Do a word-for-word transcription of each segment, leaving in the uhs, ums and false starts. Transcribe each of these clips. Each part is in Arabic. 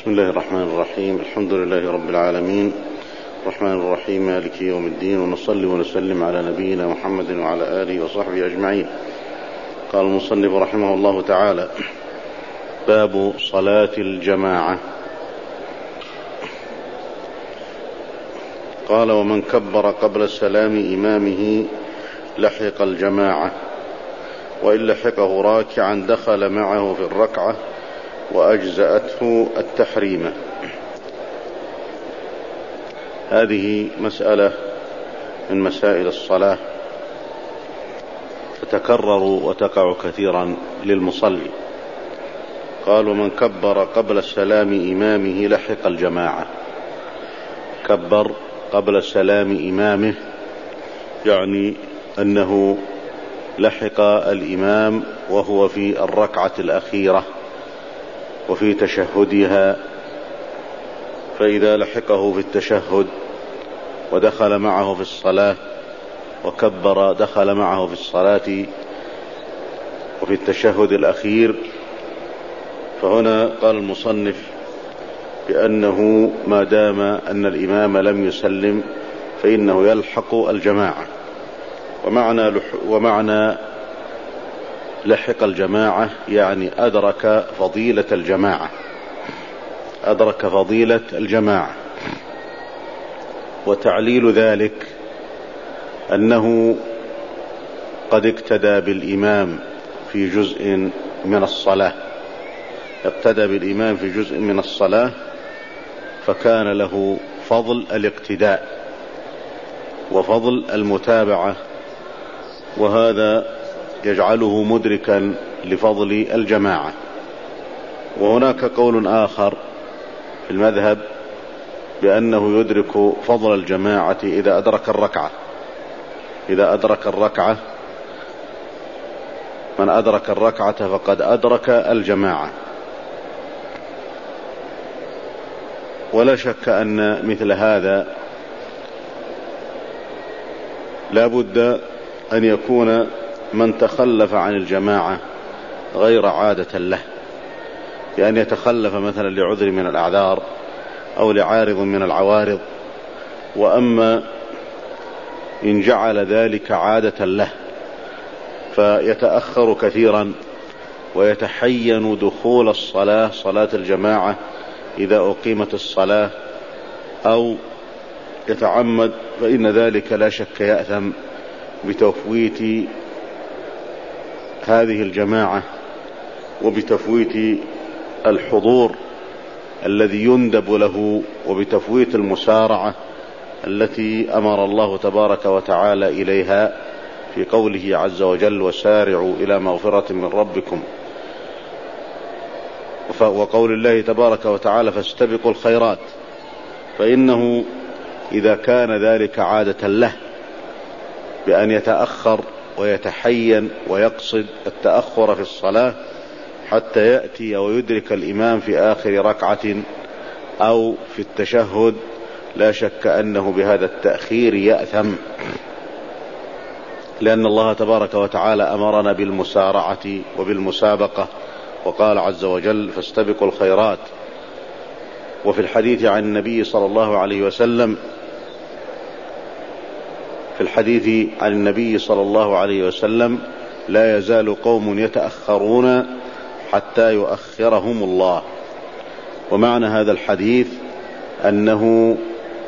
بسم الله الرحمن الرحيم. الحمد لله رب العالمين، الرحمن الرحيم، مالك يوم الدين، ونصلي ونسلم على نبينا محمد وعلى آله وصحبه أجمعين. قال المصنف رحمه الله تعالى: باب صلاة الجماعة. قال: ومن كبر قبل السلام إمامه لحق الجماعة، وإن لحقه راكعا دخل معه في الركعة وأجزأته التحريمة. هذه مسألة من مسائل الصلاة تتكرر وتقع كثيرا للمصلي. قال: ومن كبر قبل السلام إمامه لحق الجماعة. كبر قبل السلام إمامه يعني أنه لحق الإمام وهو في الركعة الأخيرة وفي تشهدها، فإذا لحقه في التشهد ودخل معه في الصلاة وكبر دخل معه في الصلاة وفي التشهد الأخير، فهنا قال المصنف بأنه ما دام أن الإمام لم يسلم فإنه يلحق الجماعة. ومعنى, ومعنى لحق الجماعة يعني أدرك فضيلة الجماعة، أدرك فضيلة الجماعة. وتعليل ذلك أنه قد اقتدى بالإمام في جزء من الصلاة، اقتدى بالإمام في جزء من الصلاة فكان له فضل الاقتداء وفضل المتابعة، وهذا يجعله مدركا لفضل الجماعة. وهناك قول آخر في المذهب بأنه يدرك فضل الجماعة إذا أدرك الركعة، إذا أدرك الركعة من أدرك الركعة فقد أدرك الجماعة. ولا شك أن مثل هذا لا بد أن يكون من تخلف عن الجماعة غير عادة له، بأن يتخلف مثلا لعذر من الأعذار أو لعارض من العوارض. وأما إن جعل ذلك عادة له فيتأخر كثيرا ويتحين دخول الصلاة، صلاة الجماعة إذا أقيمت الصلاة، أو يتعمد، فإن ذلك لا شك يأثم بتفويت هذه الجماعة وبتفويت الحضور الذي يندب له وبتفويت المسارعة التي أمر الله تبارك وتعالى إليها في قوله عز وجل: وسارعوا إلى مغفرة من ربكم، وقول الله تبارك وتعالى: فاستبقوا الخيرات. فإنه إذا كان ذلك عادة له بأن يتأخر ويتحين ويقصد التأخر في الصلاة حتى يأتي ويدرك الإمام في آخر ركعة أو في التشهد، لا شك أنه بهذا التأخير يأثم، لأن الله تبارك وتعالى أمرنا بالمسارعة وبالمسابقة، وقال عز وجل: فاستبقوا الخيرات. وفي الحديث عن النبي صلى الله عليه وسلم في الحديث عن النبي صلى الله عليه وسلم: لا يزال قوم يتأخرون حتى يؤخرهم الله. ومعنى هذا الحديث أنه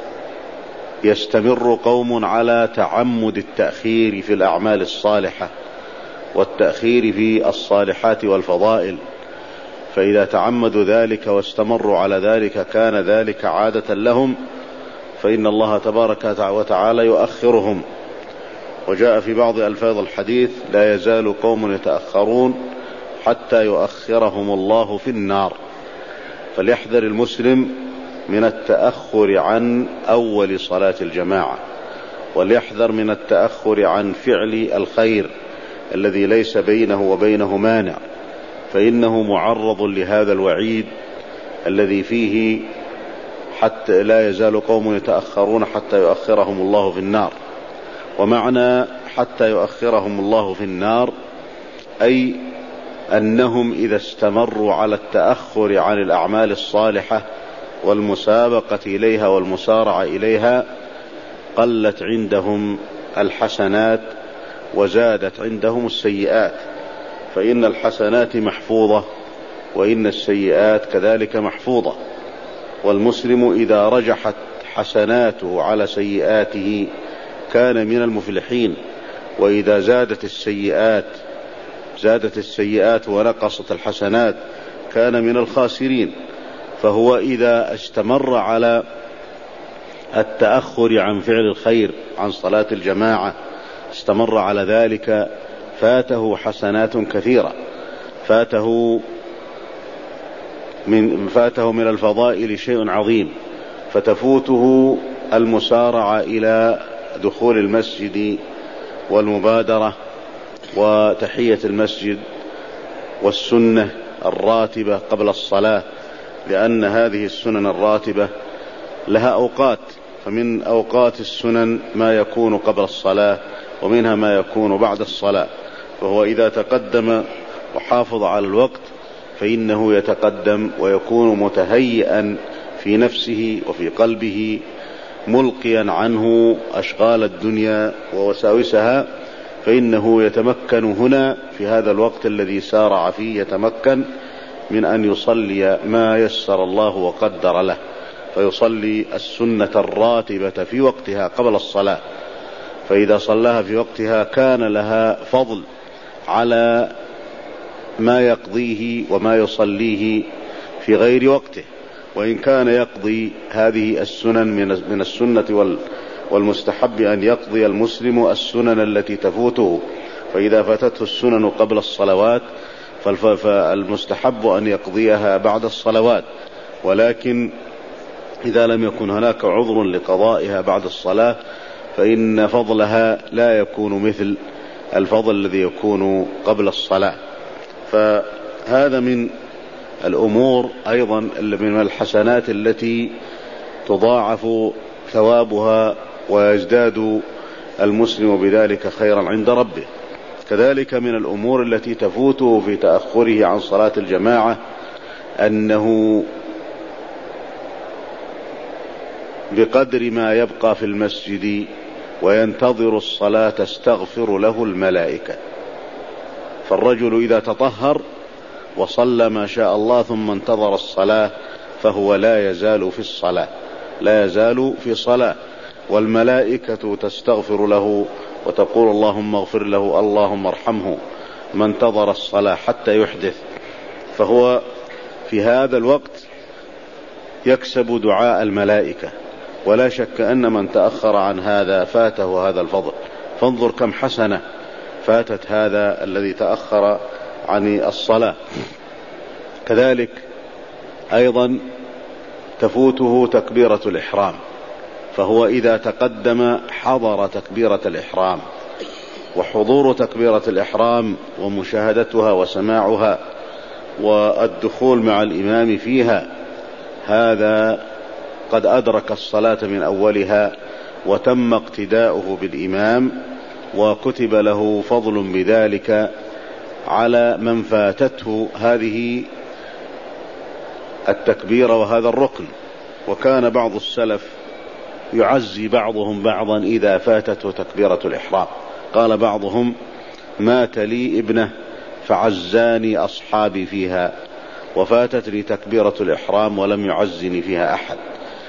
يستمر قوم على تعمد التأخير في الأعمال الصالحة والتأخير في الصالحات والفضائل، فإذا تعمدوا ذلك واستمروا على ذلك كان ذلك عادة لهم، فإن الله تبارك وتعالى يؤخرهم. وجاء في بعض ألفاظ الحديث: لا يزال قوم يتأخرون حتى يؤخرهم الله في النار. فليحذر المسلم من التأخر عن أول صلاة الجماعة، وليحذر من التأخر عن فعل الخير الذي ليس بينه وبينه مانع، فإنه معرض لهذا الوعيد الذي فيه حتى لا يزال قوم يتأخرون حتى يؤخرهم الله في النار. ومعنى حتى يؤخرهم الله في النار أي أنهم إذا استمروا على التأخر عن الأعمال الصالحة والمسابقة إليها والمسارعة إليها قلت عندهم الحسنات وزادت عندهم السيئات، فإن الحسنات محفوظة وإن السيئات كذلك محفوظة. والمسلم إذا رجحت حسناته على سيئاته كان من المفلحين، وإذا زادت السيئات زادت السيئات ونقصت الحسنات كان من الخاسرين. فهو إذا استمر على التأخر عن فعل الخير، عن صلاة الجماعة، استمر على ذلك فاته حسنات كثيرة، فاته من, فاته من الفضائل شيء عظيم، فتفوته المسارعة إلى دخول المسجد والمبادرة وتحية المسجد والسنة الراتبة قبل الصلاة، لأن هذه السنن الراتبة لها أوقات، فمن أوقات السنن ما يكون قبل الصلاة ومنها ما يكون بعد الصلاة. فهو إذا تقدم وحافظ على الوقت فإنه يتقدم ويكون متهيئا في نفسه وفي قلبه، ملقيا عنه أشغال الدنيا ووساوسها، فإنه يتمكن هنا في هذا الوقت الذي سارع فيه، يتمكن من أن يصلي ما يسر الله وقدر له، فيصلي السنة الراتبة في وقتها قبل الصلاة، فإذا صلاها في وقتها كان لها فضل على ما يقضيه وما يصليه في غير وقته. وإن كان يقضي هذه السنن من السنة والمستحب أن يقضي المسلم السنن التي تفوته، فإذا فاتته السنن قبل الصلوات فالمستحب أن يقضيها بعد الصلوات، ولكن إذا لم يكن هناك عذر لقضائها بعد الصلاة فإن فضلها لا يكون مثل الفضل الذي يكون قبل الصلاة. فهذا من الأمور أيضا من الحسنات التي تضاعف ثوابها ويزداد المسلم بذلك خيرا عند ربه. كذلك من الأمور التي تفوته في تأخره عن صلاة الجماعة أنه بقدر ما يبقى في المسجد وينتظر الصلاة تستغفر له الملائكة. فالرجل إذا تطهر وصلى ما شاء الله ثم انتظر الصلاة فهو لا يزال في الصلاة، لا يزال في صلاة، والملائكة تستغفر له وتقول اللهم اغفر له، اللهم ارحمه، ما انتظر الصلاة حتى يحدث. فهو في هذا الوقت يكسب دعاء الملائكة، ولا شك أن من تأخر عن هذا فاته هذا الفضل. فانظر كم حسنة فاتت هذا الذي تأخر عن الصلاة. كذلك أيضا تفوته تكبيرة الإحرام، فهو إذا تقدم حضر تكبيرة الإحرام، وحضور تكبيرة الإحرام ومشاهدتها وسماعها والدخول مع الإمام فيها، هذا قد أدرك الصلاة من أولها وتم اقتداؤه بالإمام، وكتب له فضل بذلك على من فاتته هذه التكبيرة وهذا الركن. وكان بعض السلف يعزي بعضهم بعضا إذا فاتته تكبيرة الإحرام. قال بعضهم مات لي ابنه فعزاني أصحابي فيها، وفاتت لي تكبيرة الإحرام ولم يعزني فيها أحد،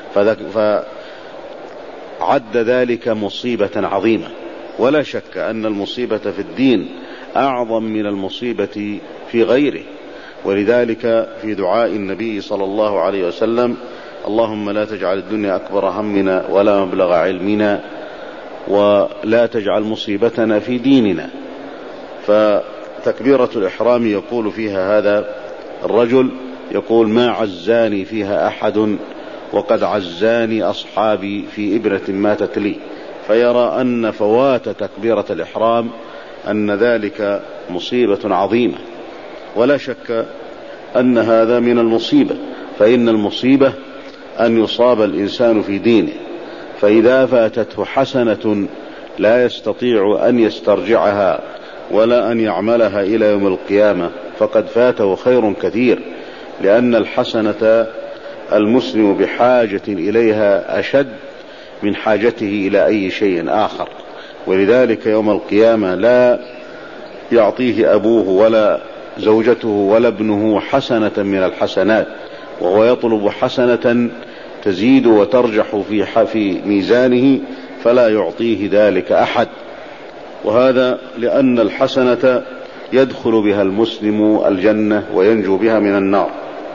فعد ذلك مصيبة عظيمة. ولا شك أن المصيبة في الدين أعظم من المصيبة في غيره، ولذلك في دعاء النبي صلى الله عليه وسلم اللهم لا تجعل الدنيا أكبر همنا ولا مبلغ علمنا ولا تجعل مصيبتنا في ديننا. فتكبيرة الإحرام يقول فيها هذا الرجل، يقول ما عزاني فيها أحد وقد عزاني أصحابي في إبرة ماتت لي، فيرى أن فوات تكبيرة الإحرام أن ذلك مصيبة عظيمة. ولا شك أن هذا من المصيبة، فإن المصيبة أن يصاب الإنسان في دينه، فإذا فاتته حسنة لا يستطيع أن يسترجعها ولا أن يعملها إلى يوم القيامة، فقد فاته خير كثير، لأن الحسنة المسلم بحاجة إليها أشد من حاجته إلى أي شيء آخر. ولذلك يوم القيامة لا يعطيه أبوه ولا زوجته ولا ابنه حسنة من الحسنات، وهو يطلب حسنة تزيد وترجح في في ميزانه، فلا يعطيه ذلك أحد. وهذا لأن الحسنة يدخل بها المسلم الجنة وينجو بها من النار.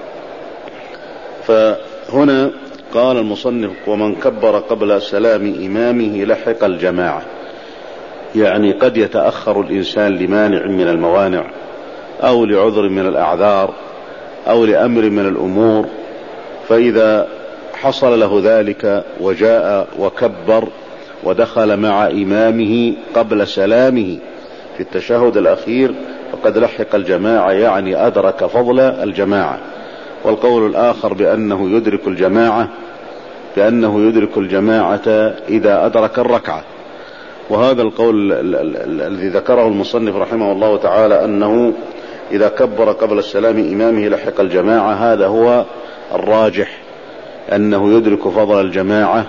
فهنا قال المصنف: ومن كبر قبل سلام إمامه لحق الجماعة. يعني قد يتأخر الإنسان لمانع من الموانع، أو لعذر من الأعذار، أو لأمر من الأمور، فإذا حصل له ذلك وجاء وكبر ودخل مع إمامه قبل سلامه في التشهد الأخير فقد لحق الجماعة، يعني أدرك فضل الجماعة. والقول الآخر بأنه يدرك الجماعة بأنه يدرك الجماعة إذا أدرك الركعة. وهذا القول الذي ذكره المصنف رحمه الله تعالى أنه إذا كبر قبل السلام إمامه لحق الجماعة، هذا هو الراجح، أنه يدرك فضل الجماعة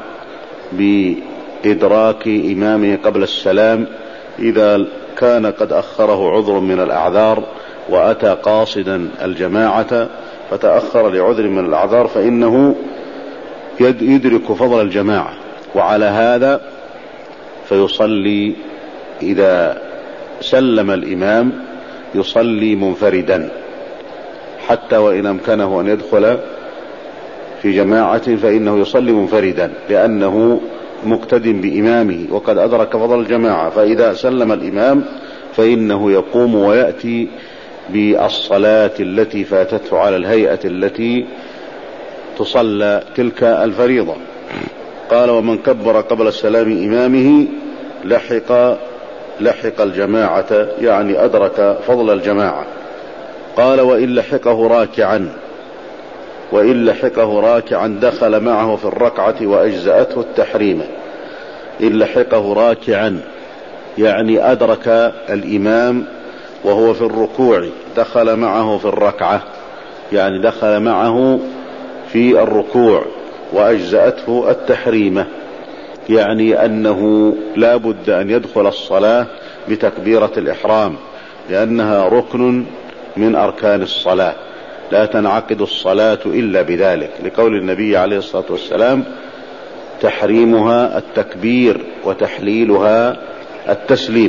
بإدراك إمامه قبل السلام إذا كان قد أخره عذر من الأعذار وأتى قاصدا الجماعة فتأخر لعذر من الأعذار، فإنه يدرك فضل الجماعة. وعلى هذا فيصلي إذا سلم الإمام يصلي منفردا، حتى وإن أمكنه أن يدخل في جماعة فإنه يصلي منفردا، لأنه مقتد بإمامه وقد أدرك فضل الجماعة. فإذا سلم الإمام فإنه يقوم ويأتي بالصلاة التي فاتته على الهيئة التي تصلى تلك الفريضة. قال: ومن كبر قبل السلام إمامه لحق لحق الجماعة، يعني أدرك فضل الجماعة. قال: وإن لحقه راكعا وإن لحقه راكعا دخل معه في الركعة وأجزأته التحريمة. إن لحقه راكعا يعني أدرك الإمام وهو في الركوع، دخل معه في الركعة يعني دخل معه في الركوع، وأجزأته التحريمة يعني أنه لا بد أن يدخل الصلاة بتكبيرة الإحرام، لأنها ركن من أركان الصلاة، لا تنعقد الصلاة إلا بذلك، لقول النبي عليه الصلاة والسلام: تحريمها التكبير وتحليلها التسليم.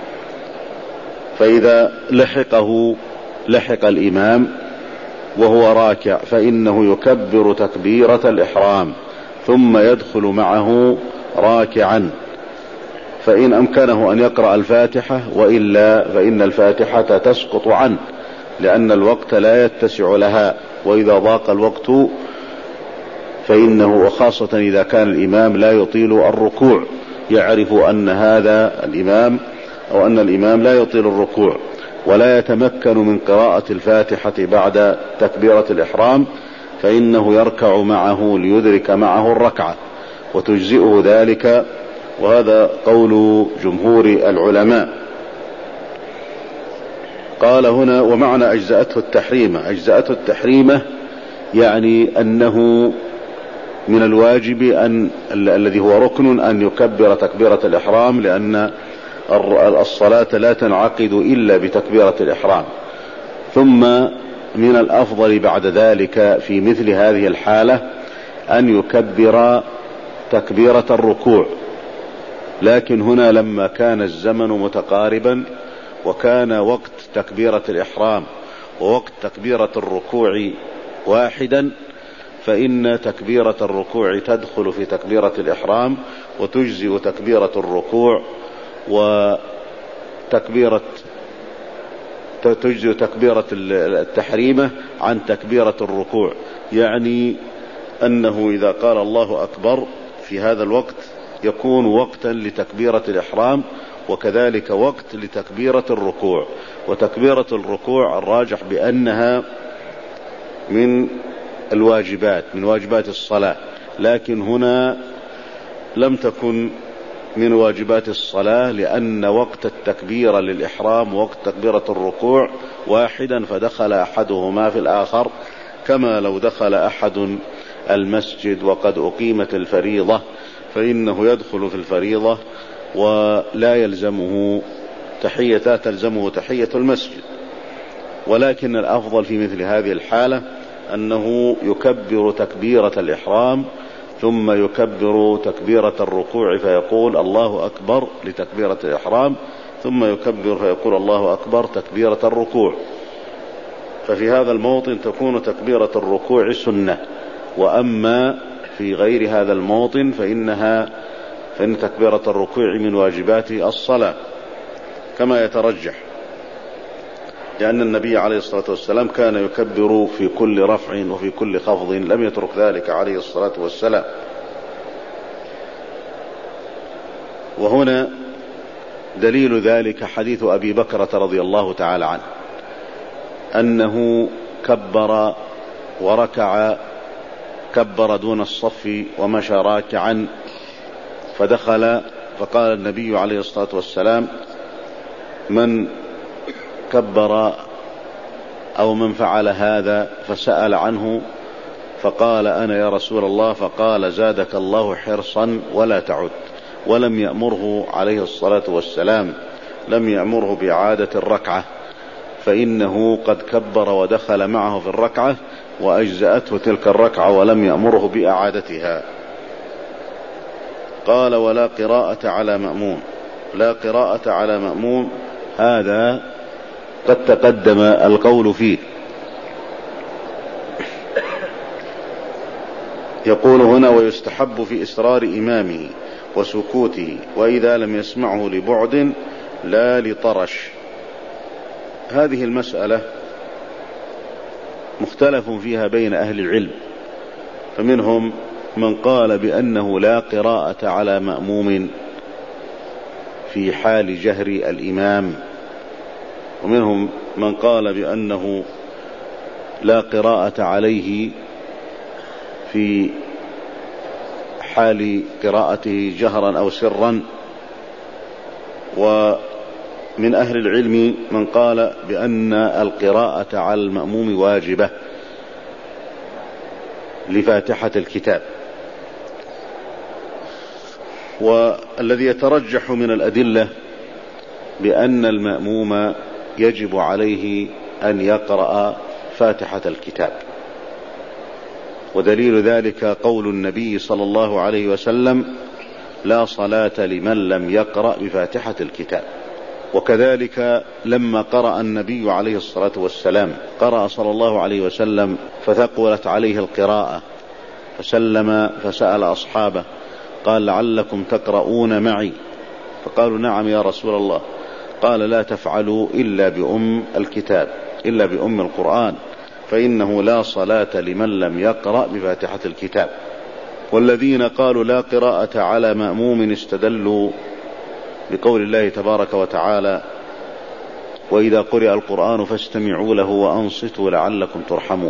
فإذا لحقه لحق الإمام وهو راكع فإنه يكبر تكبيرة الإحرام ثم يدخل معه راكعا، فإن أمكنه أن يقرأ الفاتحة، وإلا فإن الفاتحة تسقط عنه، لأن الوقت لا يتسع لها، وإذا ضاق الوقت فإنه، وخاصة إذا كان الإمام لا يطيل الركوع، يعرف أن هذا الإمام أو أن الإمام لا يطيل الركوع ولا يتمكن من قراءة الفاتحة بعد تكبيرة الإحرام، فإنه يركع معه ليدرك معه الركعة وتجزئه ذلك. وهذا قول جمهور العلماء. قال هنا: ومعنى أجزأته التحريمة. أجزأته التحريمة يعني أنه من الواجب أن الذي هو ركن أن يكبر تكبيرة الإحرام، لأن الصلاة لا تنعقد إلا بتكبيرة الإحرام. ثم من الأفضل بعد ذلك في مثل هذه الحالة أن يكبر تكبيرة الركوع، لكن هنا لما كان الزمن متقاربا وكان وقت تكبيرة الإحرام ووقت تكبيرة الركوع واحدا، فإن تكبيرة الركوع تدخل في تكبيرة الإحرام وتجزئ تكبيرة الركوع، وتكبيرة تجزئ تكبيرة التحريمة عن تكبيرة الركوع، يعني أنه إذا قال الله أكبر في هذا الوقت يكون وقتا لتكبيرة الإحرام، وكذلك وقت لتكبيرة الركوع. وتكبيرة الركوع الراجح بأنها من الواجبات من واجبات الصلاة، لكن هنا لم تكن من واجبات الصلاة، لأن وقت التكبير للإحرام ووقت تكبيرة الركوع واحدا، فدخل أحدهما في الآخر، كما لو دخل أحد المسجد وقد أقيمت الفريضة فإنه يدخل في الفريضة ولا يلزمه تحية لا تلزمه تحية المسجد. ولكن الأفضل في مثل هذه الحالة أنه يكبر تكبيرة الإحرام ثم يكبر تكبيرة الركوع فيقول الله أكبر لتكبيرة الإحرام، ثم يكبر فيقول الله أكبر تكبيرة الركوع. ففي هذا الموطن تكون تكبيرة الركوع سنة، وأما في غير هذا الموطن فإنها فإن تكبيرة الركوع من واجبات الصلاة كما يترجح، لأن النبي عليه الصلاة والسلام كان يكبر في كل رفع وفي كل خفض، لم يترك ذلك عليه الصلاة والسلام. وهنا دليل ذلك حديث أبي بكرة رضي الله تعالى عنه أنه كبر وركع، كبر دون الصف ومشى راكعا، فدخل فقال النبي عليه الصلاة والسلام من كبر أو من فعل هذا، فسأل عنه فقال أنا يا رسول الله، فقال زادك الله حرصا ولا تعد، ولم يأمره عليه الصلاة والسلام لم يأمره بإعادة الركعة، فإنه قد كبر ودخل معه في الركعة وأجزأته تلك الركعة ولم يأمره بإعادتها. قال ولا قراءة على مأموم، لا قراءة على مأموم هذا قد تقدم القول فيه. يقول هنا ويستحب في إسرار إمامه وسكوته وإذا لم يسمعه لبعد لا لطرش. هذه المسألة مختلف فيها بين أهل العلم، فمنهم من قال بأنه لا قراءة على مأموم في حال جهر الإمام، ومنهم من قال بأنه لا قراءة عليه في حال قراءته جهرا أو سرا، ومن أهل العلم من قال بأن القراءة على المأموم واجبة لفاتحة الكتاب. والذي يترجح من الأدلة بأن المأموم يجب عليه أن يقرأ فاتحة الكتاب، ودليل ذلك قول النبي صلى الله عليه وسلم لا صلاة لمن لم يقرأ بفاتحة الكتاب. وكذلك لما قرأ النبي عليه الصلاة والسلام قرأ صلى الله عليه وسلم فثقلت عليه القراءة فسلم فسأل أصحابه قال لعلكم تقرؤون معي، فقالوا نعم يا رسول الله، قال لا تفعلوا إلا بأم الكتاب إلا بأم القرآن، فإنه لا صلاة لمن لم يقرأ بفاتحة الكتاب. والذين قالوا لا قراءة على مأموم استدلوا بقول الله تبارك وتعالى وإذا قرئ القرآن فاستمعوا له وأنصتوا لعلكم ترحمون،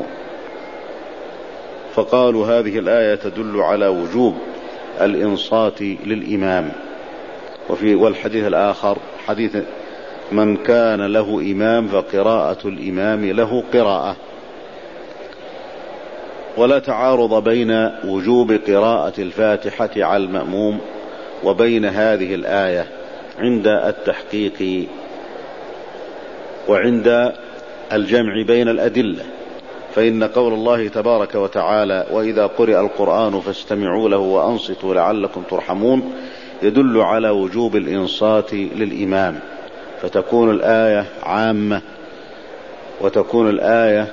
فقالوا هذه الآية تدل على وجوب الإنصات للإمام. وفي والحديث الآخر حديث من كان له إمام فقراءة الإمام له قراءة. ولا تعارض بين وجوب قراءة الفاتحة على المأموم وبين هذه الآية عند التحقيق وعند الجمع بين الأدلة، فإن قول الله تبارك وتعالى وإذا قرئ القرآن فاستمعوا له وأنصتوا لعلكم ترحمون يدل على وجوب الإنصات للإمام، فتكون الآية عامة وتكون الآية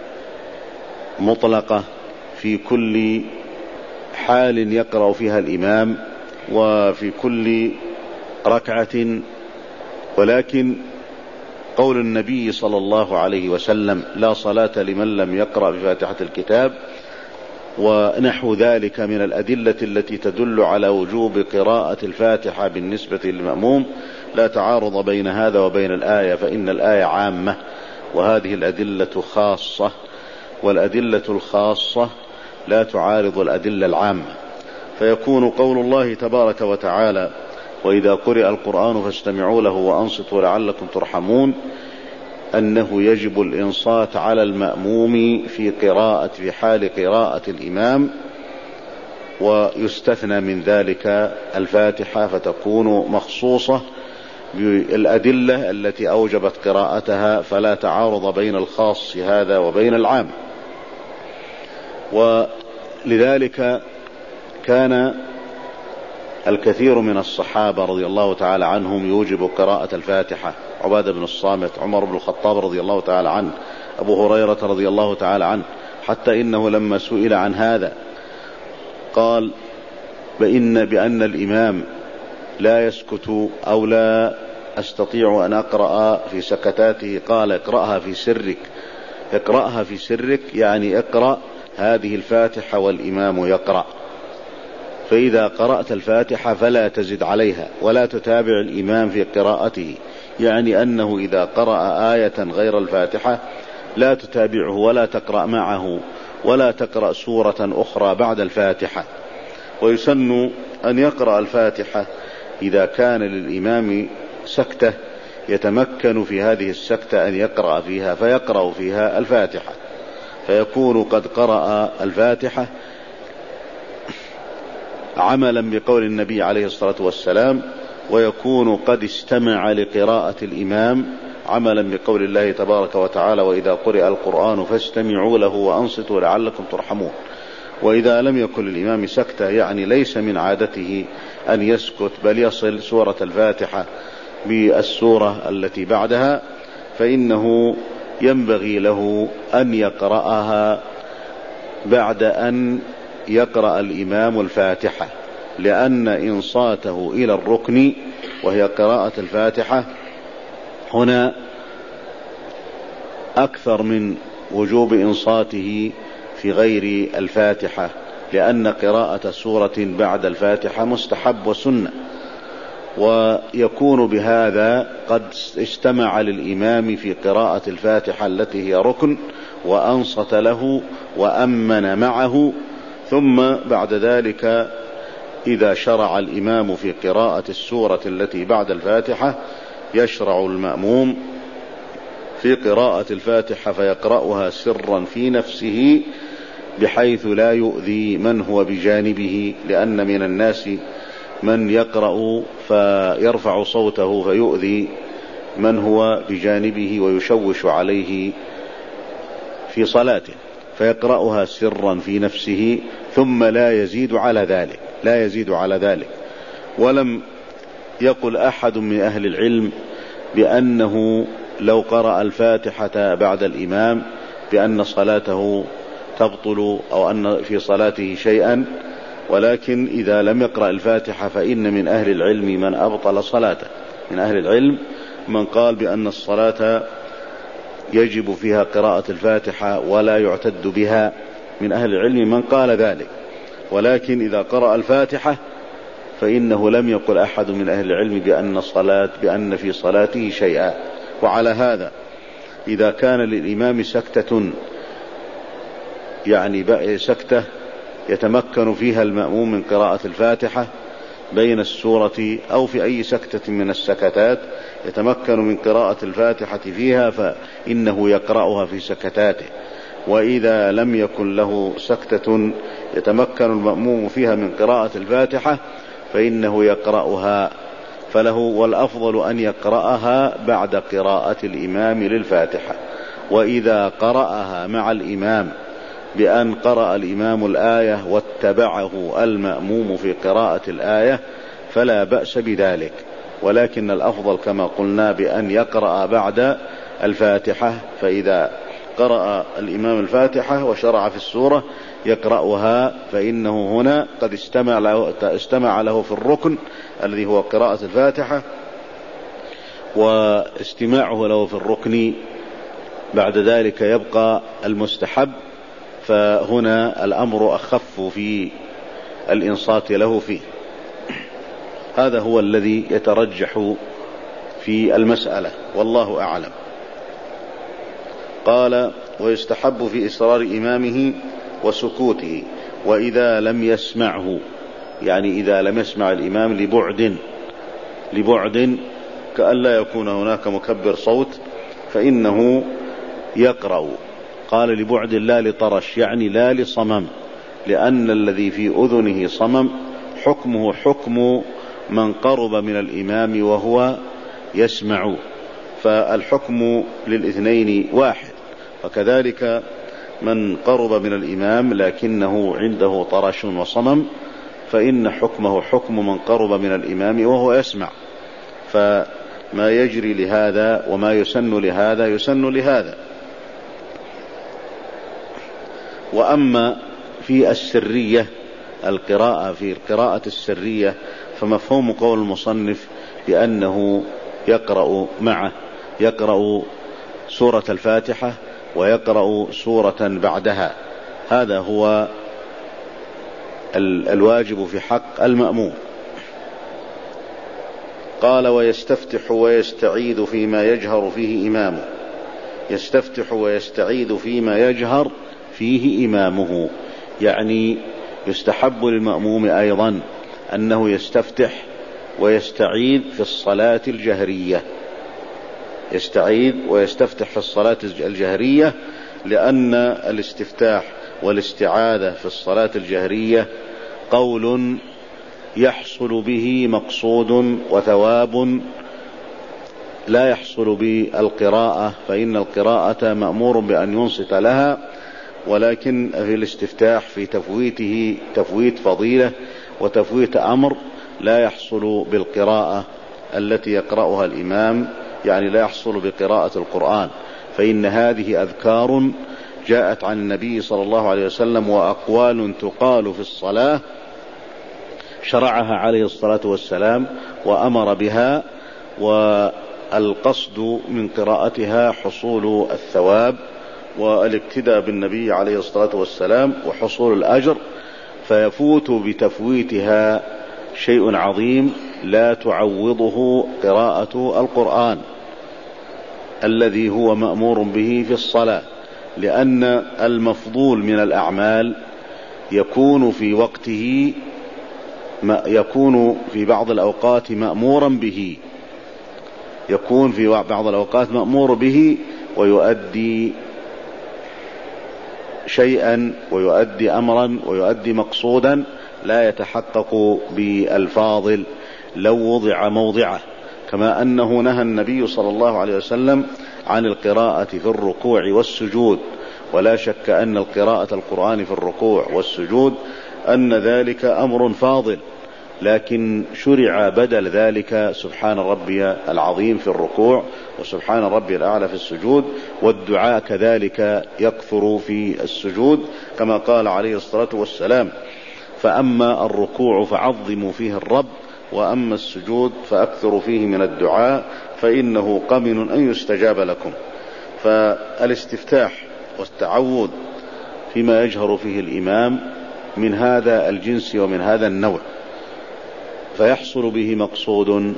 مطلقة في كل حال يقرأ فيها الإمام وفي كل ركعة. ولكن قول النبي صلى الله عليه وسلم لا صلاة لمن لم يقرأ بفاتحة الكتاب ونحو ذلك من الأدلة التي تدل على وجوب قراءة الفاتحة بالنسبة للمأموم لا تعارض بين هذا وبين الآية، فإن الآية عامة وهذه الأدلة خاصة، والأدلة الخاصة لا تعارض الأدلة العامة. فيكون قول الله تبارك وتعالى وإذا قرئ القرآن فاستمعوا له وأنصتوا لعلكم ترحمون، أنه يجب الإنصات على المأموم في قراءة في حال قراءة الإمام، ويستثنى من ذلك الفاتحة فتكون مخصوصة بالأدلة التي أوجبت قراءتها، فلا تعارض بين الخاص هذا وبين العام. ولذلك كان الكثير من الصحابة رضي الله تعالى عنهم يوجب قراءة الفاتحة، عبادة بن الصامت، عمر بن الخطاب رضي الله تعالى عنه، أبو هريرة رضي الله تعالى عنه، حتى إنه لما سئل عن هذا قال بإن بأن الإمام لا يسكت أو لا أستطيع أن أقرأ في سكتاته، قال اقرأها في سرك، اقرأها في سرك يعني اقرأ هذه الفاتحة والإمام يقرأ، فإذا قرأت الفاتحة فلا تزد عليها ولا تتابع الإمام في قراءته، يعني أنه إذا قرأ آية غير الفاتحة لا تتابعه ولا تقرأ معه ولا تقرأ سورة أخرى بعد الفاتحة. ويسن أن يقرأ الفاتحة إذا كان للإمام سكتة يتمكن في هذه السكتة أن يقرأ فيها فيقرأ فيها الفاتحة، فيكون قد قرأ الفاتحة عملا بقول النبي عليه الصلاة والسلام، ويكون قد استمع لقراءة الإمام عملا بقول الله تبارك وتعالى وإذا قرئ القرآن فاستمعوا له وأنصتوا لعلكم ترحمون. وإذا لم يكن للإمام سكتة يعني ليس من عادته أن يسكت بل يصل سورة الفاتحة بالسورة التي بعدها، فإنه ينبغي له أن يقرأها بعد أن يقرأ الإمام الفاتحة، لأن إنصاته إلى الركن وهي قراءة الفاتحة هنا أكثر من وجوب إنصاته في غير الفاتحة، لأن قراءة سورة بعد الفاتحة مستحب وسنة، ويكون بهذا قد استمع للإمام في قراءة الفاتحة التي هي ركن وأنصت له وأمن معه، ثم بعد ذلك إذا شرع الإمام في قراءة السورة التي بعد الفاتحة يشرع المأموم في قراءة الفاتحة فيقرأها سرا في نفسه بحيث لا يؤذي من هو بجانبه، لأن من الناس من يقرأ فيرفع صوته فيؤذي من هو بجانبه ويشوش عليه في صلاته، فيقرأها سرا في نفسه ثم لا يزيد على ذلك لا يزيد على ذلك. ولم يقل أحد من أهل العلم بأنه لو قرأ الفاتحة بعد الإمام بأن صلاته تبطل أو أن في صلاته شيئا، ولكن إذا لم يقرأ الفاتحة فإن من أهل العلم من أبطل صلاته، من أهل العلم من قال بأن الصلاة يجب فيها قراءة الفاتحة ولا يعتد بها، من أهل العلم من قال ذلك، ولكن إذا قرأ الفاتحة فإنه لم يقل أحد من أهل العلم بأن الصلاة بأن في صلاته شيئا. وعلى هذا إذا كان للإمام سكتة يعني سكتة يتمكن فيها المأموم من قراءة الفاتحة بين السورة أو في أي سكتة من السكتات يتمكن من قراءة الفاتحة فيها فإنه يقرأها في سكتاته. وإذا لم يكن له سكتة يتمكن المأموم فيها من قراءة الفاتحة فإنه يقرأها فله، والأفضل أن يقرأها بعد قراءة الإمام للفاتحة. وإذا قرأها مع الإمام بأن قرأ الإمام الآية واتبعه المأموم في قراءة الآية فلا بأس بذلك، ولكن الأفضل كما قلنا بأن يقرأ بعد الفاتحة، فإذا قرأ الإمام الفاتحة وشرع في السورة يقرأها فإنه هنا قد استمع له, استمع له في الركن الذي هو قراءة الفاتحة، واستماعه له في الركن بعد ذلك يبقى المستحب، فهنا الأمر أخف في الإنصات له فيه. هذا هو الذي يترجح في المسألة والله أعلم. قال ويستحب في إصرار إمامه وسكوته، وإذا لم يسمعه يعني إذا لم يسمع الإمام لبعد لبعد كأن لا يكون هناك مكبر صوت فإنه يقرأ. قال لبعد لا لطرش، يعني لا لصمم، لأن الذي في أذنه صمم حكمه حكم من قرب من الإمام وهو يسمع، فالحكم للاثنين واحد. فكذلك من قرب من الإمام لكنه عنده طرش وصمم فإن حكمه حكم من قرب من الإمام وهو يسمع، فما يجري لهذا وما يسن لهذا يسن لهذا. وأما في السرية القراءة، في القراءة السرية فمفهوم قول المصنف بأنه يقرأ معه، يقرأ سورة الفاتحة ويقرأ سورة بعدها، هذا هو الواجب في حق المأموم. قال ويستفتح ويستعيذ فيما يجهر فيه إمامه، يستفتح ويستعيذ فيما يجهر فيه إمامه، يعني يستحب للمأموم أيضا أنه يستفتح ويستعيذ في الصلاة الجهرية، يستعيذ ويستفتح في الصلاة الجهرية، لأن الاستفتاح والاستعاذة في الصلاة الجهرية قول يحصل به مقصود وثواب لا يحصل بالقراءة، فإن القراءة مأمور بأن ينصت لها، ولكن في الاستفتاح في تفويته تفويت فضيلة وتفويت أمر لا يحصل بالقراءة التي يقرأها الإمام، يعني لا يحصل بقراءة القرآن، فإن هذه أذكار جاءت عن النبي صلى الله عليه وسلم وأقوال تقال في الصلاة شرعها عليه الصلاة والسلام وأمر بها، والقصد من قراءتها حصول الثواب والاقتداء بالنبي عليه الصلاة والسلام وحصول الأجر، فيفوت بتفويتها شيء عظيم لا تعوضه قراءة القرآن الذي هو مأمور به في الصلاة، لأن المفضول من الأعمال يكون في وقته، يكون في بعض الأوقات مأمورا به، يكون في بعض الأوقات مأمور به ويؤدي شيئا ويؤدي أمرا ويؤدي مقصودا لا يتحقق بالفاضل لو وضع موضعه، كما أنه نهى النبي صلى الله عليه وسلم عن القراءة في الركوع والسجود، ولا شك أن القراءة القرآن في الركوع والسجود أن ذلك أمر فاضل، لكن شرع بدل ذلك سبحان ربي العظيم في الركوع وسبحان ربي الأعلى في السجود، والدعاء كذلك يكثر في السجود كما قال عليه الصلاة والسلام: فأما الركوع فعظموا فيه الرب، وأما السجود فأكثروا فيه من الدعاء فإنه قمن أن يستجاب لكم. فالاستفتاح والتعوذ فيما يجهر فيه الإمام من هذا الجنس ومن هذا النوع، فيحصل به مقصود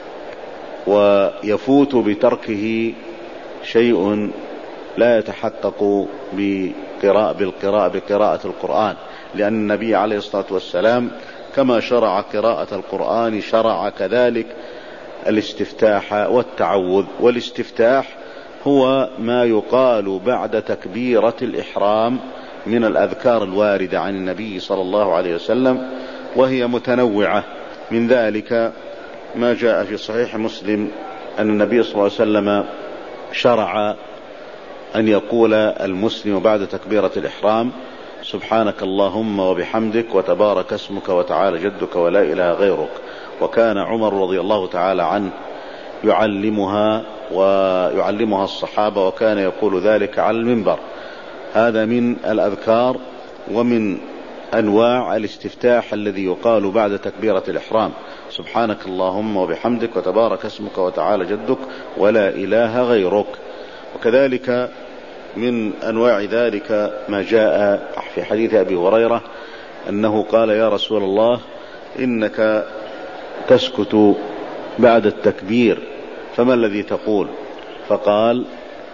ويفوت بتركه شيء لا يتحقق بقراءة بالقراءة بقراءة القرآن، لأن النبي عليه الصلاة والسلام كما شرع قراءة القرآن شرع كذلك الاستفتاح والتعوذ. والاستفتاح هو ما يقال بعد تكبيرة الإحرام من الأذكار الواردة عن النبي صلى الله عليه وسلم، وهي متنوعة، من ذلك ما جاء في صحيح مسلم أن النبي صلى الله عليه وسلم شرع أن يقول المسلم بعد تكبيرة الإحرام: سبحانك اللهم وبحمدك وتبارك اسمك وتعالى جدك ولا إله غيرك. وكان عمر رضي الله تعالى عنه يعلمها ويعلمها الصحابة، وكان يقول ذلك على المنبر. هذا من الأذكار ومن أنواع الاستفتاح الذي يقال بعد تكبيرة الإحرام: سبحانك اللهم وبحمدك وتبارك اسمك وتعالى جدك ولا إله غيرك. وكذلك من أنواع ذلك ما جاء في حديث أبي هريرة أنه قال: يا رسول الله إنك تسكت بعد التكبير، فما الذي تقول؟ فقال: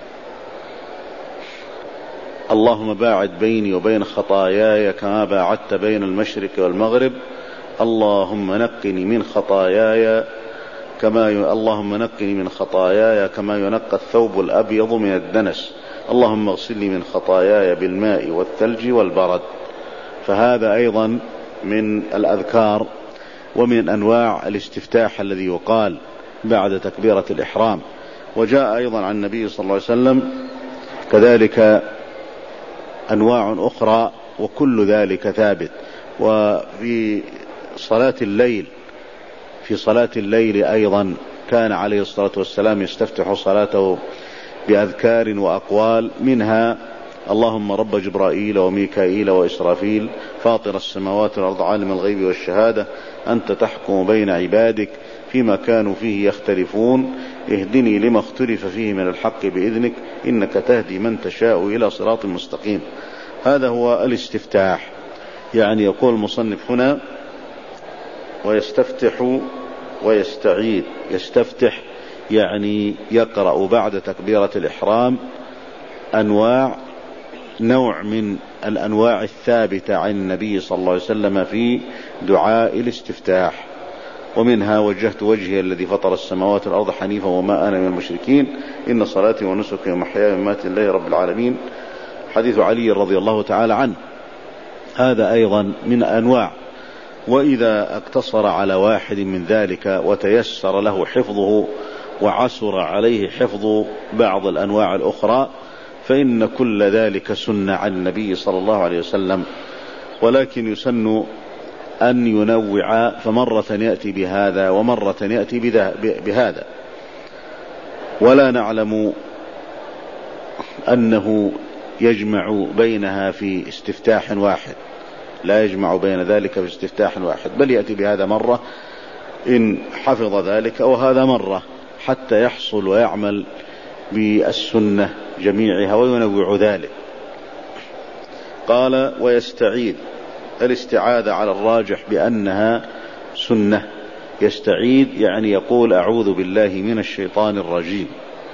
اللهم باعد بيني وبين خطاياي كما باعدت بين المشرق والمغرب، اللهم نقني من خطاياي كما ي... اللهم نقني من خطاياي كما ينقى الثوب الأبيض من الدنس، اللهم اغسلني من خطاياي بالماء والثلج والبرد. فهذا أيضا من الأذكار ومن أنواع الاستفتاح الذي يقال بعد تكبيرة الإحرام. وجاء أيضا عن النبي صلى الله عليه وسلم كذلك أنواع أخرى، وكل ذلك ثابت. وفي صلاة الليل في صلاة الليل أيضا كان عليه الصلاة والسلام يستفتح صلاته بأذكار وأقوال، منها اللهم رب جبرائيل وميكائيل وإسرافيل فاطر السماوات والأرض عالم الغيب والشهادة أنت تحكم بين عبادك فيما كانوا فيه يختلفون اهدني لما اختلف فيه من الحق بإذنك إنك تهدي من تشاء إلى صراط مستقيم. هذا هو الاستفتاح. يعني يقول المصنف هنا ويستفتح ويستعيد. يستفتح يعني يقرأ بعد تكبيرة الإحرام أنواع نوع من الأنواع الثابتة عن النبي صلى الله عليه وسلم في دعاء الاستفتاح، ومنها وجهت وجهي الذي فطر السماوات والأرض حنيفا وما أنا من المشركين إن صلاتي ونسكي ومحياي ومماتي لله رب العالمين، حديث علي رضي الله تعالى عنه. هذا أيضا من أنواع. وإذا اقتصر على واحد من ذلك وتيسر له حفظه وعسر عليه حفظ بعض الأنواع الأخرى فإن كل ذلك سنة عن النبي صلى الله عليه وسلم، ولكن يسن أن ينوع، فمرة يأتي بهذا ومرة يأتي بهذا، ولا نعلم أنه يجمع بينها في استفتاح واحد، لا يجمع بين ذلك في استفتاح واحد، بل يأتي بهذا مرة إن حفظ ذلك وهذا مرة، حتى يحصل ويعمل بالسنة جميعها وينوع ذلك. قال ويستعيد. الاستعاذة على الراجح بأنها سنة. يستعيد يعني يقول أعوذ بالله من الشيطان الرجيم.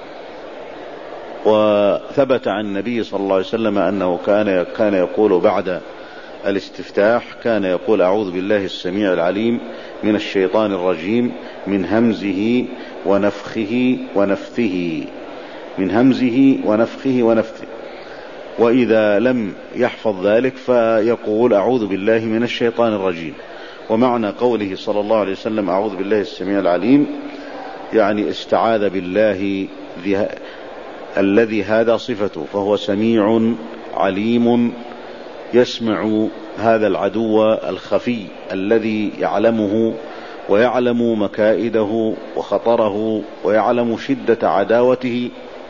وثبت عن النبي صلى الله عليه وسلم أنه كان كان يقول بعد الاستفتاح كان يقول أعوذ بالله السميع العليم من الشيطان الرجيم من همزه ونفخه ونفثه من همزه ونفخه ونفثه. وإذا لم يحفظ ذلك فيقول أعوذ بالله من الشيطان الرجيم. ومعنى قوله صلى الله عليه وسلم أعوذ بالله السميع العليم يعني استعاذ بالله الذي هذا صفته، فهو سميع عليم يسمع هذا العدو الخفي الذي يعلمه ويعلم مكائده وخطره ويعلم شدة عداوته،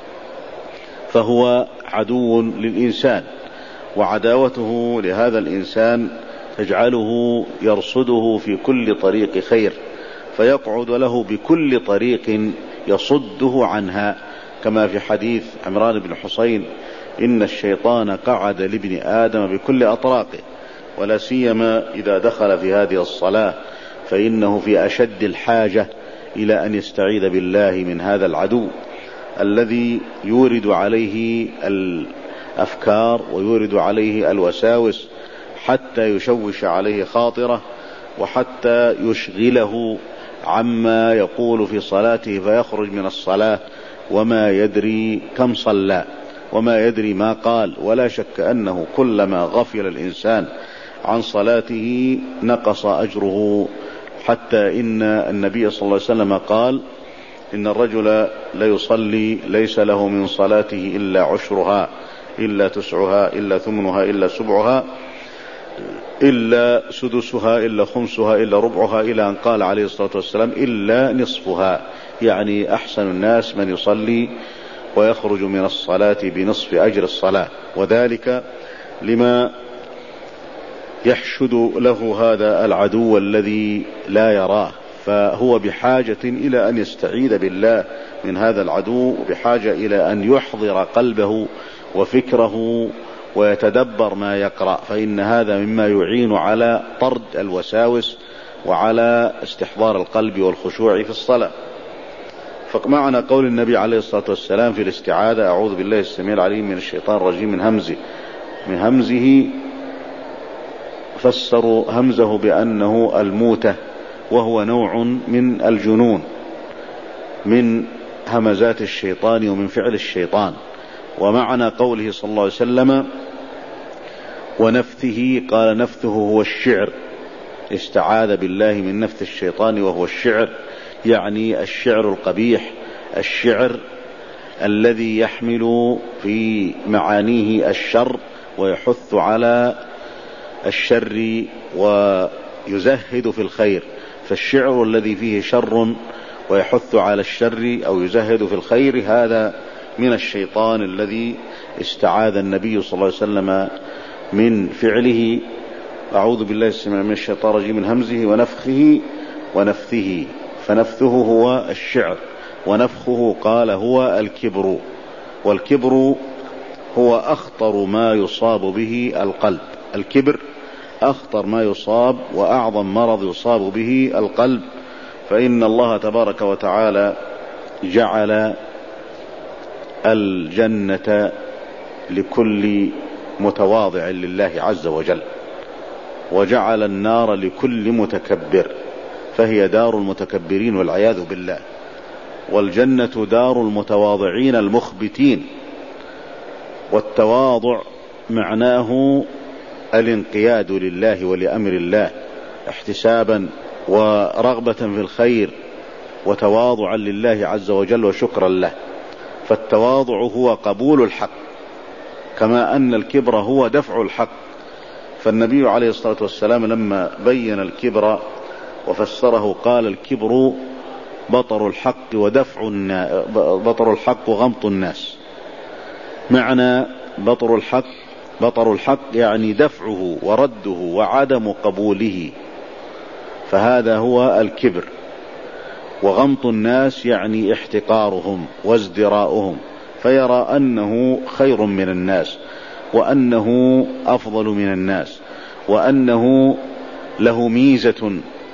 فهو عدو للإنسان، وعداوته لهذا الإنسان تجعله يرصده في كل طريق خير، فيقعد له بكل طريق يصده عنها، كما في حديث عمران بن حسين إن الشيطان قعد لابن آدم بكل أطراقه، ولا سيما إذا دخل في هذه الصلاة فإنه في أشد الحاجة إلى أن يستعيذ بالله من هذا العدو الذي يورد عليه الأفكار ويورد عليه الوساوس حتى يشوش عليه خاطره وحتى يشغله عما يقول في صلاته فيخرج من الصلاة وما يدري كم صلى وما يدري ما قال. ولا شك أنه كلما غفل الإنسان عن صلاته نقص أجره، حتى إن النبي صلى الله عليه وسلم قال إن الرجل ليصلي ليس له من صلاته إلا عشرها إلا تسعها إلا ثمنها إلا سبعها إلا سدسها إلا خمسها إلا ربعها، إلى أن قال عليه الصلاة والسلام إلا نصفها. يعني أحسن الناس من يصلي ويخرج من الصلاة بنصف أجر الصلاة، وذلك لما يحشد له هذا العدو الذي لا يراه، فهو بحاجة إلى أن يستعيذ بالله من هذا العدو، وبحاجة إلى أن يحضر قلبه وفكره ويتدبر ما يقرأ، فإن هذا مما يعين على طرد الوساوس وعلى استحضار القلب والخشوع في الصلاة. فمعنى قول النبي عليه الصلاة والسلام في الاستعاذة أعوذ بالله السميع العليم من الشيطان الرجيم من همزه من همزه فسروا همزه بأنه الموتة، وهو نوع من الجنون، من همزات الشيطان ومن فعل الشيطان. ومعنى قوله صلى الله عليه وسلم ونفثه، قال نفثه هو الشعر، استعاذ بالله من نفث الشيطان وهو الشعر، يعني الشعر القبيح، الشعر الذي يحمل في معانيه الشر ويحث على الشر ويزهد في الخير. فالشعر الذي فيه شر ويحث على الشر أو يزهد في الخير هذا من الشيطان الذي استعاذ النبي صلى الله عليه وسلم من فعله. أعوذ بالله السميع من الشيطان الرجيم من همزه ونفخه ونفثه. فنفثه هو الشعر، ونفخه قال هو الكبر. والكبر هو أخطر ما يصاب به القلب. الكبر أخطر ما يصاب وأعظم مرض يصاب به القلب. فإن الله تبارك وتعالى جعل الجنة لكل متواضع لله عز وجل، وجعل النار لكل متكبر، فهي دار المتكبرين والعياذ بالله. والجنة دار المتواضعين المخبتين. والتواضع معناه الانقياد لله ولأمر الله احتسابا ورغبة في الخير وتواضعا لله عز وجل وشكرا له. فالتواضع هو قبول الحق، كما أن الكبر هو دفع الحق. فالنبي عليه الصلاة والسلام لما بين الكبر وفسره قال الكبر بطر الحق ودفع الناس، بطر الحق وغمط الناس. معنى بطر الحق، بطر الحق يعني دفعه ورده وعدم قبوله، فهذا هو الكبر. وغمط الناس يعني احتقارهم وازدراؤهم، فيرى أنه خير من الناس وأنه أفضل من الناس وأنه له ميزة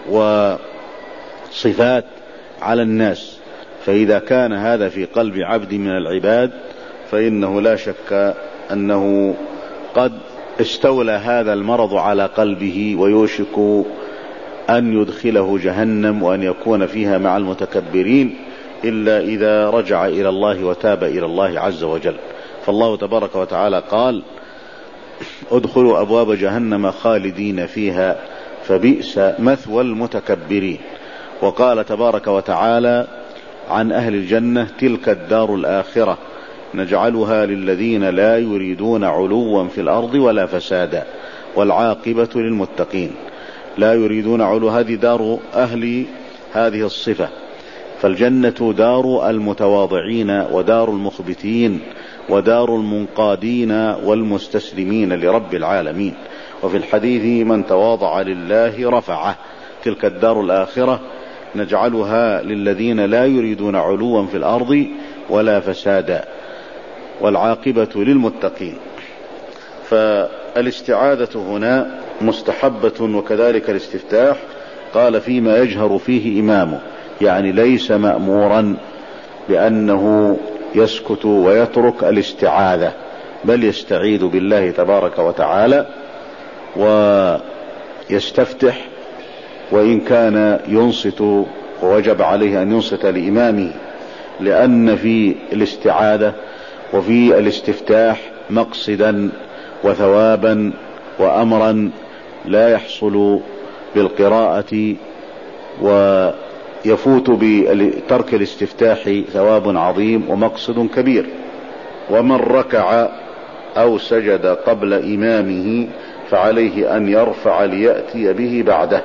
وصفات على الناس. فإذا كان هذا في قلب عبد من العباد فإنه لا شك أنه قد استولى هذا المرض على قلبه، ويوشك أن يدخله جهنم وأن يكون فيها مع المتكبرين، إلا إذا رجع إلى الله وتاب إلى الله عز وجل. فالله تبارك وتعالى قال ادخلوا أبواب جهنم خالدين فيها فبئس مثوى المتكبرين. وقال تبارك وتعالى عن أهل الجنة تلك الدار الآخرة نجعلها للذين لا يريدون علوا في الأرض ولا فسادا والعاقبة للمتقين. لا يريدون علو، هذه دار أهل هذه الصفة. فالجنة دار المتواضعين ودار المخبتين ودار المنقادين والمستسلمين لرب العالمين. وفي الحديث من تواضع لله رفعه. تلك الدار الآخرة نجعلها للذين لا يريدون علوا في الأرض ولا فسادا والعاقبة للمتقين. فالاستعاذة هنا مستحبة، وكذلك الاستفتاح قال فيما يجهر فيه إمامه، يعني ليس مأمورا بأنه يسكت ويترك الاستعاذة، بل يستعيذ بالله تبارك وتعالى ويستفتح، وإن كان ينصت ووجب عليه أن ينصت لإمامه، لأن في الاستعاذة وفي الاستفتاح مقصدا وثوابا وأمرا لا يحصل بالقراءة، ويفوت بترك الاستفتاح ثواب عظيم ومقصد كبير. ومن ركع أو سجد قبل إمامه فعليه أن يرفع ليأتي به بعده.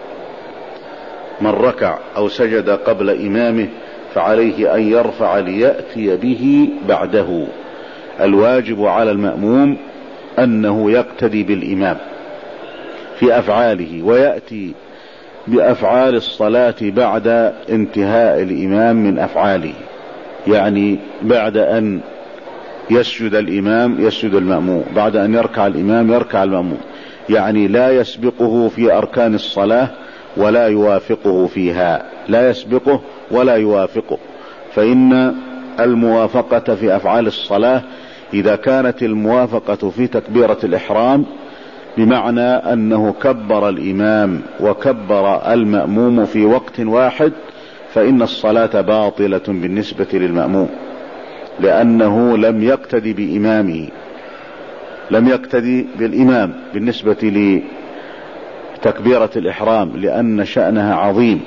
من ركع أو سجد قبل إمامه فعليه أن يرفع ليأتي به بعده. الواجب على المأموم أنه يقتدي بالإمام في أفعاله، ويأتي بأفعال الصلاة بعد انتهاء الإمام من أفعاله، يعني بعد أن يسجد الإمام يسجد المأموم، بعد أن يركع الإمام يركع المأموم، يعني لا يسبقه في أركان الصلاة ولا يوافقه فيها، لا يسبقه ولا يوافقه. فإن الموافقة في أفعال الصلاة إذا كانت الموافقة في تكبيرة الإحرام بمعنى أنه كبر الإمام وكبر المأموم في وقت واحد، فإن الصلاة باطلة بالنسبة للمأموم، لأنه لم يقتدي بإمامه، لم يقتدي بالإمام بالنسبة لتكبيرة الإحرام، لأن شأنها عظيم.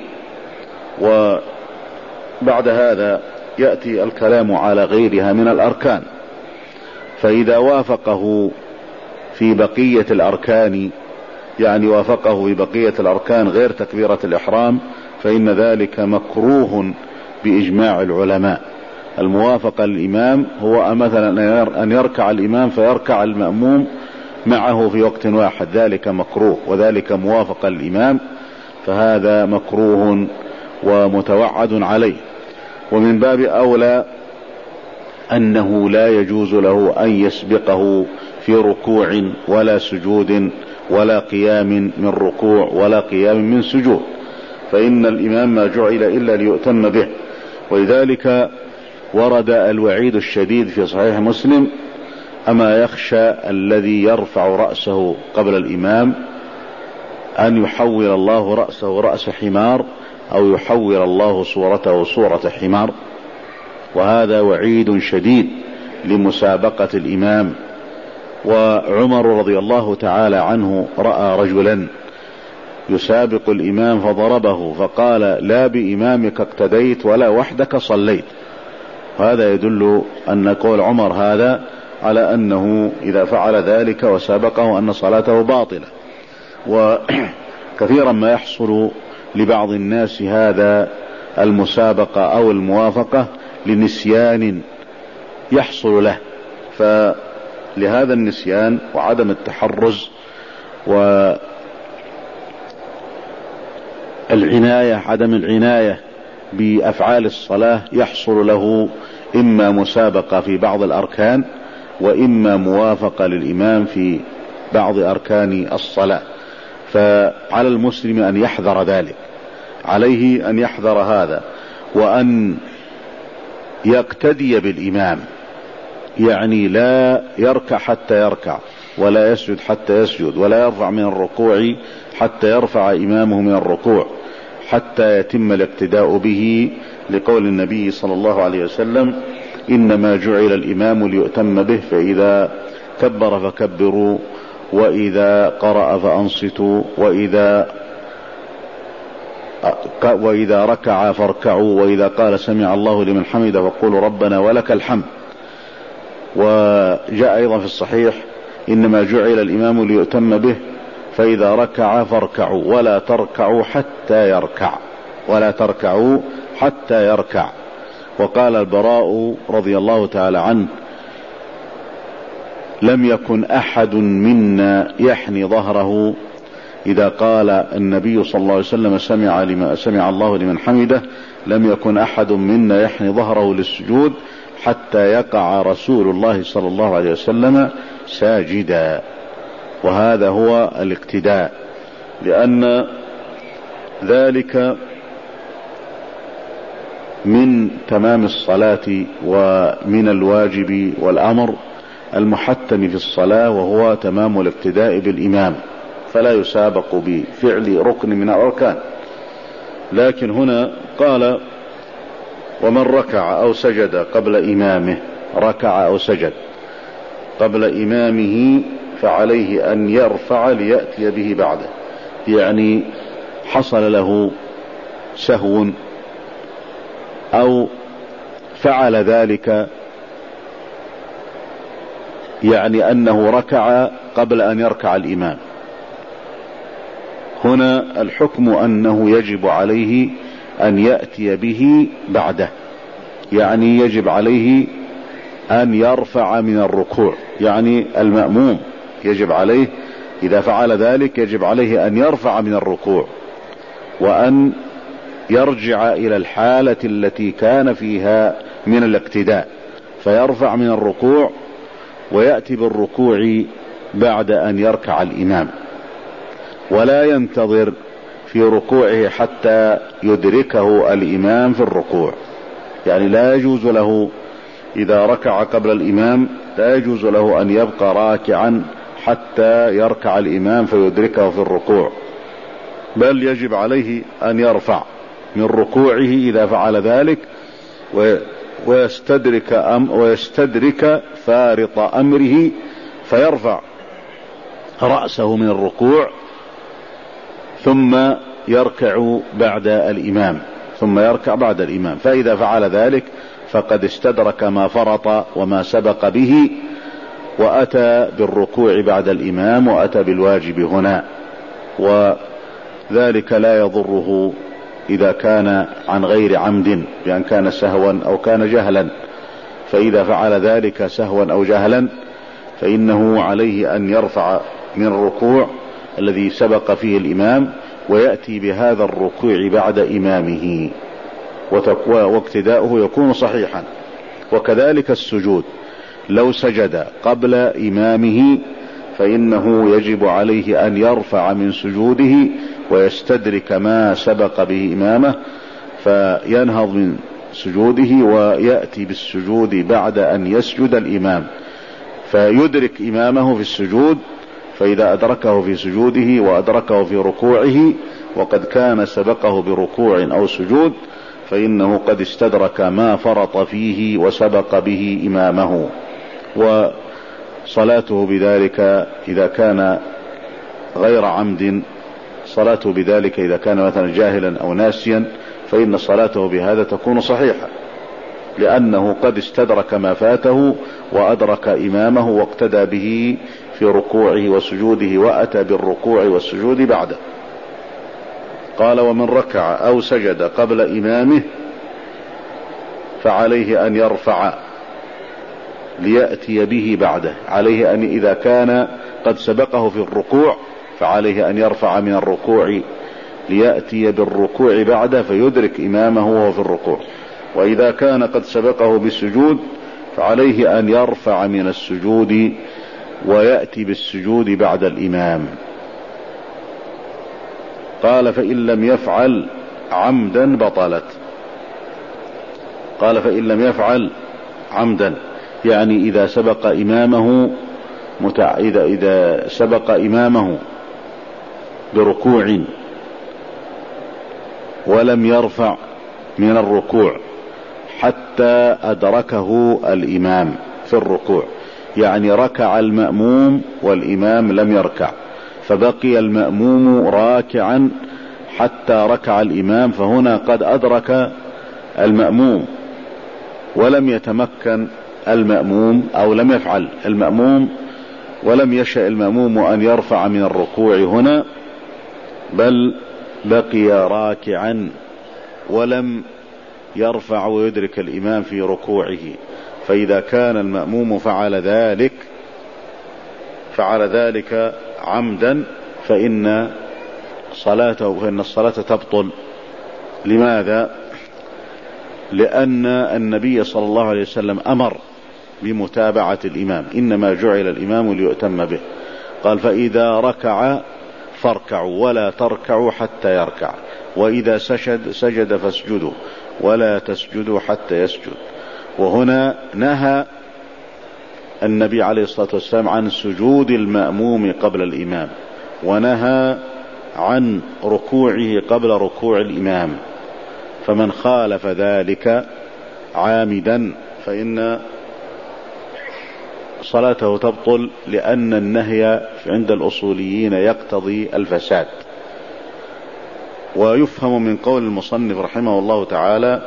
وبعد هذا يأتي الكلام على غيرها من الأركان، فإذا وافقه في بقية الأركان، يعني وافقه في بقية الأركان غير تكبيرة الإحرام، فإن ذلك مكروه بإجماع العلماء. الموافقة للإمام هو مثلا أن يركع الإمام فيركع المأموم معه في وقت واحد، ذلك مكروه، وذلك موافقة للإمام، فهذا مكروه ومتوعد عليه. ومن باب أولى أنه لا يجوز له أن يسبقه في ركوع ولا سجود ولا قيام من ركوع ولا قيام من سجود، فإن الإمام ما جعل إلا ليؤتم به. ولذلك ورد الوعيد الشديد في صحيح مسلم: أما يخشى الذي يرفع رأسه قبل الإمام أن يحول الله رأسه رأس حمار، أو يحول الله صورته صورة حمار. وهذا وعيد شديد لمسابقة الإمام. وعمر رضي الله تعالى عنه رأى رجلا يسابق الإمام فضربه، فقال: لا بإمامك اقتديت ولا وحدك صليت. هذا يدل أن قول عمر هذا على أنه إذا فعل ذلك وسابقه أن صلاته باطلة. وكثيرا ما يحصل لبعض الناس هذا المسابقة أو الموافقة لنسيان يحصل له، فلهذا النسيان وعدم التحرز والعناية، عدم العناية بأفعال الصلاة، يحصل له إما مسابقة في بعض الأركان، وإما موافقة للإمام في بعض أركان الصلاة. فعلى المسلم أن يحذر ذلك، عليه أن يحذر هذا، وأن يقتدي بالإمام، يعني لا يركع حتى يركع، ولا يسجد حتى يسجد، ولا يرفع من الركوع حتى يرفع إمامه من الركوع، حتى يتم الاقتداء به، لقول النبي صلى الله عليه وسلم: إنما جعل الإمام ليؤتم به، فإذا كبر فكبروا، وإذا قرأ فأنصتوا، وإذا وإذا ركع فاركعوا، وإذا قال سمع الله لمن حمده فقولوا ربنا ولك الحمد. وجاء أيضا في الصحيح: إنما جعل الإمام ليؤتم به، فإذا ركع فاركعوا ولا تركعوا حتى يركع، ولا تركعوا حتى يركع. وقال البراء رضي الله تعالى عنه: لم يكن أحد منا يحني ظهره إذا قال النبي صلى الله عليه وسلم سمع, لما سمع الله لمن حمده، لم يكن أحد منا يحني ظهره للسجود حتى يقع رسول الله صلى الله عليه وسلم ساجدا. وهذا هو الاقتداء، لأن ذلك من تمام الصلاة ومن الواجب والأمر المحتم في الصلاة، وهو تمام الاقتداء بالإمام، فلا يسابق بفعل ركن من الأركان. لكن هنا قال: ومن ركع أو سجد قبل إمامه، ركع أو سجد قبل إمامه فعليه أن يرفع ليأتي به بعده، يعني حصل له سهو أو فعل ذلك، يعني أنه ركع قبل أن يركع الإمام. هنا الحكم أنه يجب عليه أن يأتي به بعده، يعني يجب عليه أن يرفع من الركوع، يعني المأموم يجب عليه إذا فعل ذلك يجب عليه أن يرفع من الركوع، وأن يرجع إلى الحالة التي كان فيها من الاقتداء، فيرفع من الركوع ويأتي بالركوع بعد أن يركع الإمام، ولا ينتظر في ركوعه حتى يدركه الإمام في الركوع. يعني لا يجوز له إذا ركع قبل الإمام، لا يجوز له أن يبقى راكعا حتى يركع الإمام فيدركه في الركوع، بل يجب عليه أن يرفع من ركوعه إذا فعل ذلك، ويستدرك, أم ويستدرك فارط أمره فيرفع رأسه من الركوع ثم يركع بعد الإمام ثم يركع بعد الإمام فإذا فعل ذلك فقد استدرك ما فرط وما سبق به، وأتى بالركوع بعد الإمام وأتى بالواجب هنا. وذلك لا يضره إذا كان عن غير عمد، بأن كان سهوا أو كان جهلا. فإذا فعل ذلك سهوا أو جهلا فإنه عليه أن يرفع من الركوع الذي سبق فيه الإمام ويأتي بهذا الركوع بعد إمامه، واقتداؤه يكون صحيحا. وكذلك السجود، لو سجد قبل إمامه فإنه يجب عليه أن يرفع من سجوده ويستدرك ما سبق به إمامه، فينهض من سجوده ويأتي بالسجود بعد أن يسجد الإمام، فيدرك إمامه في السجود. فإذا أدركه في سجوده وأدركه في ركوعه وقد كان سبقه بركوع أو سجود فإنه قد استدرك ما فرط فيه وسبق به إمامه، وصلاته بذلك إذا كان غير عمد، صلاته بذلك إذا كان مثلا جاهلا أو ناسيا فإن صلاته بهذا تكون صحيحة، لأنه قد استدرك ما فاته وأدرك إمامه واقتدى به في ركوعه وسجوده وأتى بالركوع والسجود بعده. قال: ومن ركع أو سجد قبل إمامه فعليه أن يرفع ليأتي به بعده. عليه أن إذا كان قد سبقه في الركوع فعليه أن يرفع من الركوع ليأتي بالركوع بعده فيدرك إمامه وهو في الركوع. وإذا كان قد سبقه بالسجود فعليه أن يرفع من السجود ويأتي بالسجود بعد الإمام. قال: فإن لم يفعل عمدا بطلت. قال: فإن لم يفعل عمدا، يعني إذا سبق إمامه متع... إذا... إذا سبق إمامه بركوع ولم يرفع من الركوع حتى أدركه الإمام في الركوع، يعني ركع المأموم والإمام لم يركع فبقي المأموم راكعا حتى ركع الإمام، فهنا قد أدرك المأموم ولم يتمكن المأموم أو لم يفعل المأموم ولم يشأ المأموم أن يرفع من الركوع هنا، بل بقي راكعا ولم يرفع ويدرك الإمام في ركوعه. فإذا كان المأموم فعل ذلك فعل ذلك عمدا فإن صلاته فإن الصلاة تبطل. لماذا؟ لأن النبي صلى الله عليه وسلم أمر بمتابعة الإمام، إنما جعل الإمام ليؤتم به. قال: فإذا ركع فاركعوا ولا تركعوا حتى يركع، وإذا سجد سجد فاسجدوا ولا تسجدوا حتى يسجد. وهنا نهى النبي عليه الصلاة والسلام عن سجود المأموم قبل الإمام، ونهى عن ركوعه قبل ركوع الإمام. فمن خالف ذلك عامدا فإن صلاته تبطل، لأن النهي عند الأصوليين يقتضي الفساد. ويفهم من قول المصنف رحمه الله تعالى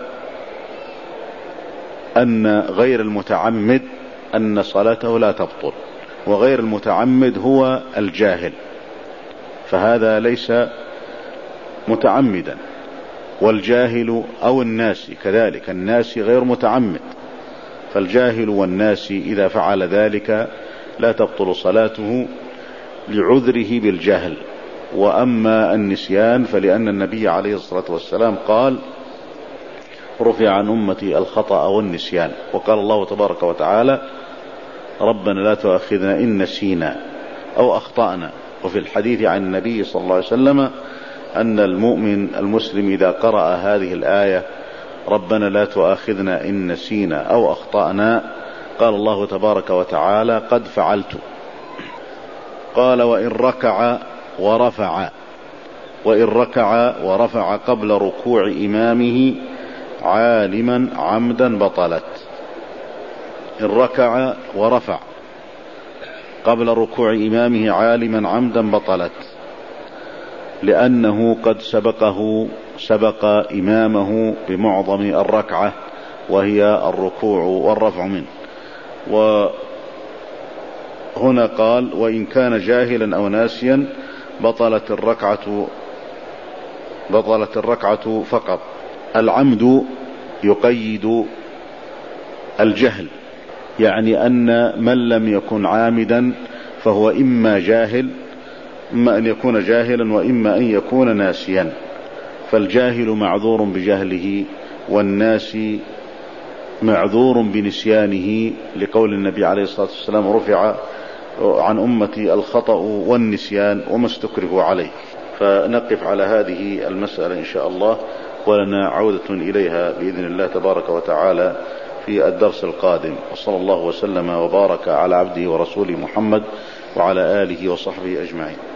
أن غير المتعمد أن صلاته لا تبطل، وغير المتعمد هو الجاهل، فهذا ليس متعمدا. والجاهل أو الناس كذلك، الناس غير متعمد، فالجاهل والناس إذا فعل ذلك لا تبطل صلاته لعذره بالجهل. وأما النسيان فلأن النبي عليه الصلاة والسلام قال: رفع عن أمتي الخطأ والنسيان. وقال الله تبارك وتعالى: ربنا لا تؤاخذنا إن نسينا أو أخطأنا. وفي الحديث عن النبي صلى الله عليه وسلم أن المؤمن المسلم إذا قرأ هذه الآية ربنا لا تؤاخذنا إن نسينا أو أخطأنا قال الله تبارك وتعالى: قد فعلت. قال: وإن ركع ورفع وإن ركع ورفع قبل ركوع إمامه عالما عمدا بطلت. إن ركع ورفع قبل ركوع إمامه عالما عمدا بطلت، لأنه قد سبقه سبق إمامه بمعظم الركعة وهي الركوع والرفع منه. وهنا قال وإن كان جاهلا أو ناسيا بطلت الركعة بطلت الركعة فقط. العمد يقيد الجهل، يعني أن من لم يكن عامدا فهو إما جاهل إما أن يكون جاهلا وإما أن يكون ناسيا، فالجاهل معذور بجهله والناسي معذور بنسيانه، لقول النبي عليه الصلاة والسلام رفع عن أمتي الخطأ والنسيان وما استكرهوا عليه. فنقف على هذه المسألة إن شاء الله، ولنا عودة إليها بإذن الله تبارك وتعالى في الدرس القادم. وصلى الله وسلم وبارك على عبده ورسوله محمد وعلى آله وصحبه أجمعين.